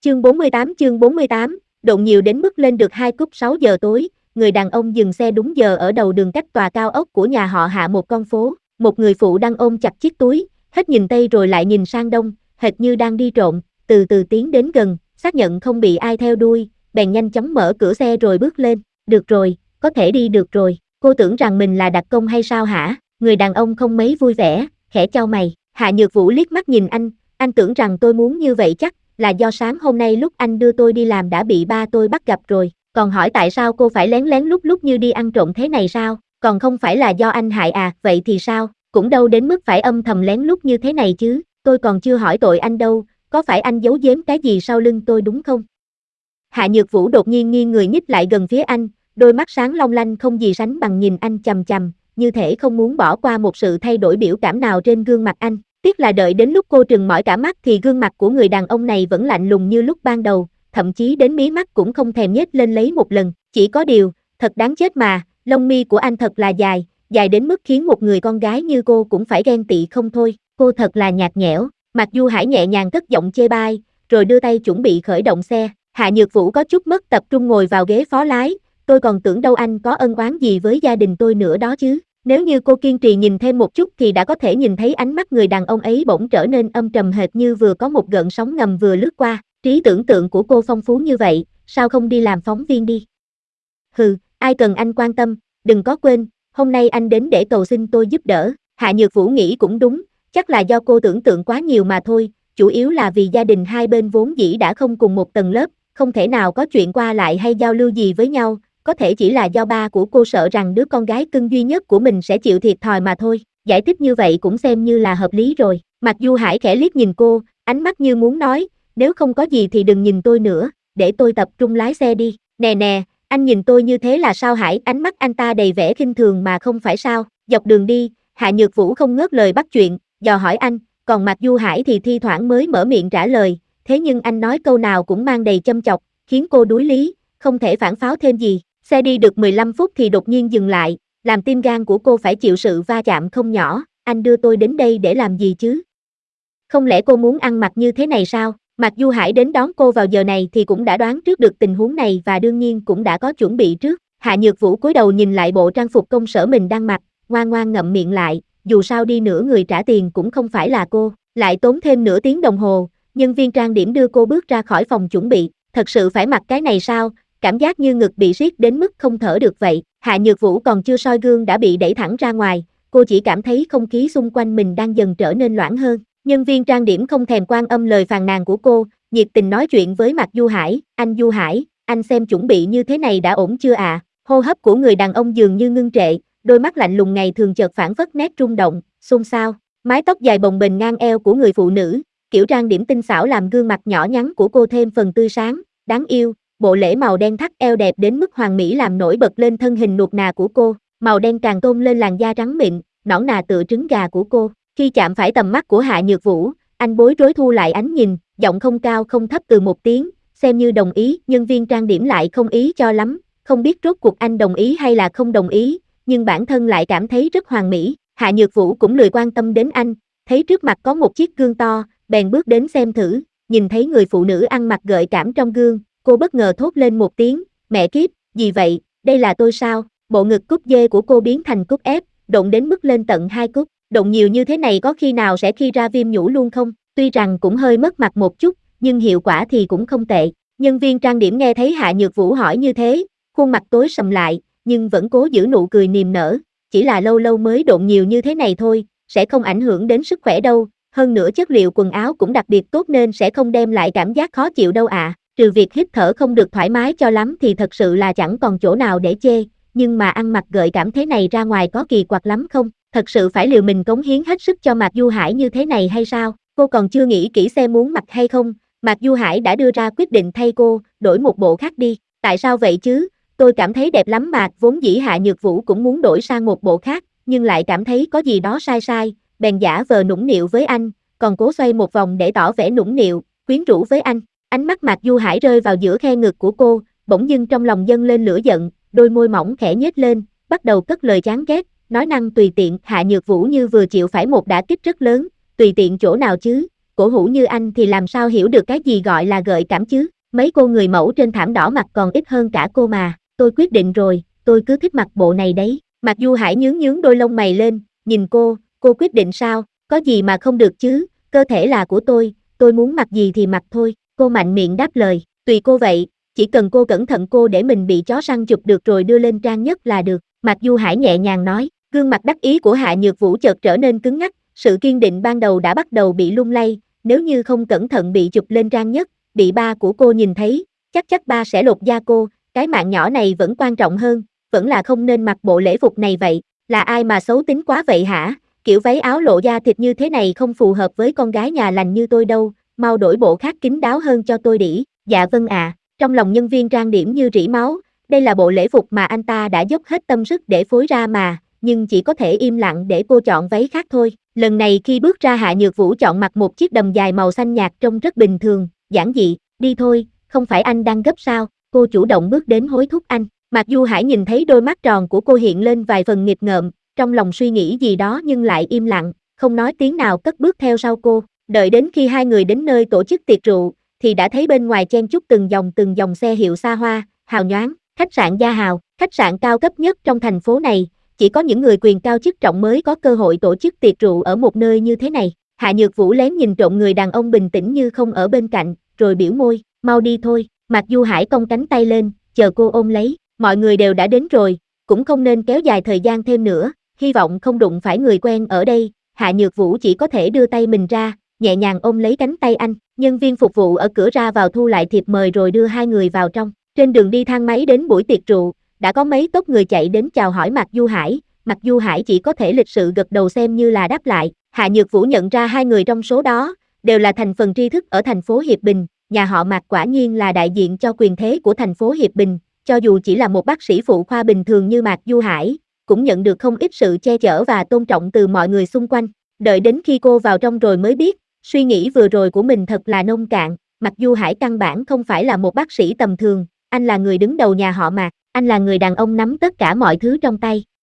Chương 48, độn nhiều đến mức lên được 2 cúp 6 giờ tối, người đàn ông dừng xe đúng giờ ở đầu đường cách tòa cao ốc của nhà họ Hạ một con phố, một người phụ đang ôm chặt chiếc túi, hết nhìn tây rồi lại nhìn sang đông, hệt như đang đi trộm, từ từ tiến đến gần, xác nhận không bị ai theo đuôi, bèn nhanh chóng mở cửa xe rồi bước lên, được rồi, có thể đi được rồi, cô tưởng rằng mình là đặc công hay sao hả? Người đàn ông không mấy vui vẻ, khẽ chau mày, Hạ Nhược Vũ liếc mắt nhìn anh tưởng rằng tôi muốn như vậy chắc là do sáng hôm nay lúc anh đưa tôi đi làm đã bị ba tôi bắt gặp rồi, còn hỏi tại sao cô phải lén lén lút lút như đi ăn trộm thế này sao, còn không phải là do anh hại à, vậy thì sao, cũng đâu đến mức phải âm thầm lén lút như thế này chứ, tôi còn chưa hỏi tội anh đâu, có phải anh giấu giếm cái gì sau lưng tôi đúng không? Hạ Nhược Vũ đột nhiên nghiêng người nhích lại gần phía anh, đôi mắt sáng long lanh không gì sánh bằng nhìn anh chằm chằm, như thể không muốn bỏ qua một sự thay đổi biểu cảm nào trên gương mặt anh. Tiếc là đợi đến lúc cô trừng mỏi cả mắt thì gương mặt của người đàn ông này vẫn lạnh lùng như lúc ban đầu, thậm chí đến mí mắt cũng không thèm nhếch lên lấy một lần, chỉ có điều, thật đáng chết mà, lông mi của anh thật là dài, dài đến mức khiến một người con gái như cô cũng phải ghen tị không thôi, cô thật là nhạt nhẽo. Mạc Du Hải nhẹ nhàng cất giọng chê bai, rồi đưa tay chuẩn bị khởi động xe. Hạ Nhược Vũ có chút mất tập trung ngồi vào ghế phó lái, tôi còn tưởng đâu anh có ân oán gì với gia đình tôi nữa đó chứ. Nếu như cô kiên trì nhìn thêm một chút thì đã có thể nhìn thấy ánh mắt người đàn ông ấy bỗng trở nên âm trầm hệt như vừa có một gợn sóng ngầm vừa lướt qua. Trí tưởng tượng của cô phong phú như vậy, sao không đi làm phóng viên đi? Hừ, ai cần anh quan tâm, đừng có quên, hôm nay anh đến để cầu xin tôi giúp đỡ. Hạ Nhược Vũ nghĩ cũng đúng, chắc là do cô tưởng tượng quá nhiều mà thôi, chủ yếu là vì gia đình hai bên vốn dĩ đã không cùng một tầng lớp, không thể nào có chuyện qua lại hay giao lưu gì với nhau. Có thể chỉ là do ba của cô sợ rằng đứa con gái cưng duy nhất của mình sẽ chịu thiệt thòi mà thôi, giải thích như vậy cũng xem như là hợp lý rồi. Mặc Du Hải khẽ liếc nhìn cô, ánh mắt như muốn nói, nếu không có gì thì đừng nhìn tôi nữa, để tôi tập trung lái xe đi. Nè nè, anh nhìn tôi như thế là sao Hải? Ánh mắt anh ta đầy vẻ khinh thường mà không phải sao. Dọc đường đi, Hạ Nhược Vũ không ngớt lời bắt chuyện, dò hỏi anh, còn Mạc Du Hải thì thi thoảng mới mở miệng trả lời, thế nhưng anh nói câu nào cũng mang đầy châm chọc, khiến cô đuối lý, không thể phản pháo thêm gì. Xe đi được 15 phút thì đột nhiên dừng lại, làm tim gan của cô phải chịu sự va chạm không nhỏ, anh đưa tôi đến đây để làm gì chứ? Không lẽ cô muốn ăn mặc như thế này sao? Mạc Du Hải đến đón cô vào giờ này thì cũng đã đoán trước được tình huống này và đương nhiên cũng đã có chuẩn bị trước. Hạ Nhược Vũ cúi đầu nhìn lại bộ trang phục công sở mình đang mặc, ngoan ngoan ngậm miệng lại, dù sao đi nữa người trả tiền cũng không phải là cô, lại tốn thêm nửa tiếng đồng hồ, nhân viên trang điểm đưa cô bước ra khỏi phòng chuẩn bị, thật sự phải mặc cái này sao? Cảm giác như ngực bị siết đến mức không thở được vậy. Hạ Nhược Vũ còn chưa soi gương đã bị đẩy thẳng ra ngoài, cô chỉ cảm thấy không khí xung quanh mình đang dần trở nên loãng hơn. Nhân viên trang điểm không thèm quan âm lời phàn nàn của cô, nhiệt tình nói chuyện với Mạc Du Hải, anh Du Hải, anh xem chuẩn bị như thế này đã ổn chưa ạ? Hô hấp của người đàn ông dường như ngưng trệ, đôi mắt lạnh lùng ngày thường chợt phảng phất nét rung động, xôn xao. Mái tóc dài bồng bềnh ngang eo của người phụ nữ, kiểu trang điểm tinh xảo làm gương mặt nhỏ nhắn của cô thêm phần tươi sáng, đáng yêu. Bộ lễ màu đen thắt eo đẹp đến mức hoàn mỹ làm nổi bật lên thân hình nuột nà của cô, màu đen càng tôn lên làn da trắng mịn, nõn nà tựa trứng gà của cô. Khi chạm phải tầm mắt của Hạ Nhược Vũ, anh bối rối thu lại ánh nhìn, giọng không cao không thấp từ một tiếng, xem như đồng ý. Nhân viên trang điểm lại không ý cho lắm, không biết rốt cuộc anh đồng ý hay là không đồng ý, nhưng bản thân lại cảm thấy rất hoàn mỹ. Hạ Nhược Vũ cũng lười quan tâm đến anh, thấy trước mặt có một chiếc gương to, bèn bước đến xem thử, nhìn thấy người phụ nữ ăn mặc gợi cảm trong gương. Cô bất ngờ thốt lên một tiếng, mẹ kiếp, gì vậy, đây là tôi sao? Bộ ngực cúp dê của cô biến thành cúp ép, độn đến mức lên tận 2 cúp, độn nhiều như thế này có khi nào sẽ khi ra viêm nhũ luôn không? Tuy rằng cũng hơi mất mặt một chút, nhưng hiệu quả thì cũng không tệ. Nhân viên trang điểm nghe thấy Hạ Nhược Vũ hỏi như thế, khuôn mặt tối sầm lại, nhưng vẫn cố giữ nụ cười niềm nở, chỉ là lâu lâu mới độn nhiều như thế này thôi, sẽ không ảnh hưởng đến sức khỏe đâu, hơn nữa chất liệu quần áo cũng đặc biệt tốt nên sẽ không đem lại cảm giác khó chịu đâu ạ. Trừ việc hít thở không được thoải mái cho lắm thì thật sự là chẳng còn chỗ nào để chê, nhưng mà ăn mặc gợi cảm thế này ra ngoài có kỳ quặc lắm không? Thật sự phải liều mình cống hiến hết sức cho Mạc Du Hải như thế này hay sao? Cô còn chưa nghĩ kỹ xem muốn mặc hay không, Mạc Du Hải đã đưa ra quyết định thay cô, đổi một bộ khác đi. Tại sao vậy chứ? Tôi cảm thấy đẹp lắm mà, vốn dĩ Hạ Nhược Vũ cũng muốn đổi sang một bộ khác, nhưng lại cảm thấy có gì đó sai sai, bèn giả vờ nũng nịu với anh, còn cố xoay một vòng để tỏ vẻ nũng nịu, quyến rũ với anh. Ánh mắt Mạc Du Hải rơi vào giữa khe ngực của cô, bỗng dưng trong lòng dâng lên lửa giận, đôi môi mỏng khẽ nhếch lên, bắt đầu cất lời chán ghét, nói năng tùy tiện. Hạ Nhược Vũ như vừa chịu phải một đả kích rất lớn, tùy tiện chỗ nào chứ, cổ hủ như anh thì làm sao hiểu được cái gì gọi là gợi cảm chứ, mấy cô người mẫu trên thảm đỏ mặt còn ít hơn cả cô mà, tôi quyết định rồi, tôi cứ thích mặc bộ này đấy. Mạc Du Hải nhướng nhướng đôi lông mày lên, nhìn cô quyết định sao, có gì mà không được chứ, cơ thể là của tôi muốn mặc gì thì mặc thôi, cô mạnh miệng đáp lời, tùy cô vậy, chỉ cần cô cẩn thận cô để mình bị chó săn chụp được rồi đưa lên trang nhất là được, Mạc Du Hải nhẹ nhàng nói, gương mặt đắc ý của Hạ Nhược Vũ chợt trở nên cứng ngắc, sự kiên định ban đầu đã bắt đầu bị lung lay, nếu như không cẩn thận bị chụp lên trang nhất, bị ba của cô nhìn thấy, chắc ba sẽ lột da cô, cái mạng nhỏ này vẫn quan trọng hơn, vẫn là không nên mặc bộ lễ phục này vậy, là ai mà xấu tính quá vậy hả, kiểu váy áo lộ da thịt như thế này không phù hợp với con gái nhà lành như tôi đâu, mau đổi bộ khác kín đáo hơn cho tôi đĩ, dạ vâng ạ, trong lòng nhân viên trang điểm như rỉ máu, đây là bộ lễ phục mà anh ta đã dốc hết tâm sức để phối ra mà, nhưng chỉ có thể im lặng để cô chọn váy khác thôi, lần này khi bước ra Hạ Nhược Vũ chọn mặc một chiếc đầm dài màu xanh nhạt trông rất bình thường, giản dị, đi thôi, không phải anh đang gấp sao, cô chủ động bước đến hối thúc anh. Mạc Du Hải nhìn thấy đôi mắt tròn của cô hiện lên vài phần nghịch ngợm, trong lòng suy nghĩ gì đó nhưng lại im lặng, không nói tiếng nào cất bước theo sau cô. Đợi đến khi hai người đến nơi tổ chức tiệc rượu, thì đã thấy bên ngoài chen chúc từng dòng xe hiệu xa hoa, hào nhoáng, khách sạn Gia Hào, khách sạn cao cấp nhất trong thành phố này, chỉ có những người quyền cao chức trọng mới có cơ hội tổ chức tiệc rượu ở một nơi như thế này. Hạ Nhược Vũ lén nhìn trộm người đàn ông bình tĩnh như không ở bên cạnh, rồi biểu môi, mau đi thôi, Mạc Du Hải cong cánh tay lên, chờ cô ôm lấy. Mọi người đều đã đến rồi, cũng không nên kéo dài thời gian thêm nữa, hy vọng không đụng phải người quen ở đây, Hạ Nhược Vũ chỉ có thể đưa tay mình ra, nhẹ nhàng ôm lấy cánh tay anh, nhân viên phục vụ ở cửa ra vào thu lại thiệp mời rồi đưa hai người vào trong, trên đường đi thang máy đến buổi tiệc rượu, đã có mấy tốp người chạy đến chào hỏi Mạc Du Hải, Mạc Du Hải chỉ có thể lịch sự gật đầu xem như là đáp lại, Hạ Nhược Vũ nhận ra hai người trong số đó, đều là thành phần tri thức ở thành phố Hiệp Bình, nhà họ Mạc quả nhiên là đại diện cho quyền thế của thành phố Hiệp Bình. Cho dù chỉ là một bác sĩ phụ khoa bình thường như Mạc Du Hải, cũng nhận được không ít sự che chở và tôn trọng từ mọi người xung quanh. Đợi đến khi cô vào trong rồi mới biết, suy nghĩ vừa rồi của mình thật là nông cạn, Mạc Du Hải căn bản không phải là một bác sĩ tầm thường, anh là người đứng đầu nhà họ Mạc, anh là người đàn ông nắm tất cả mọi thứ trong tay.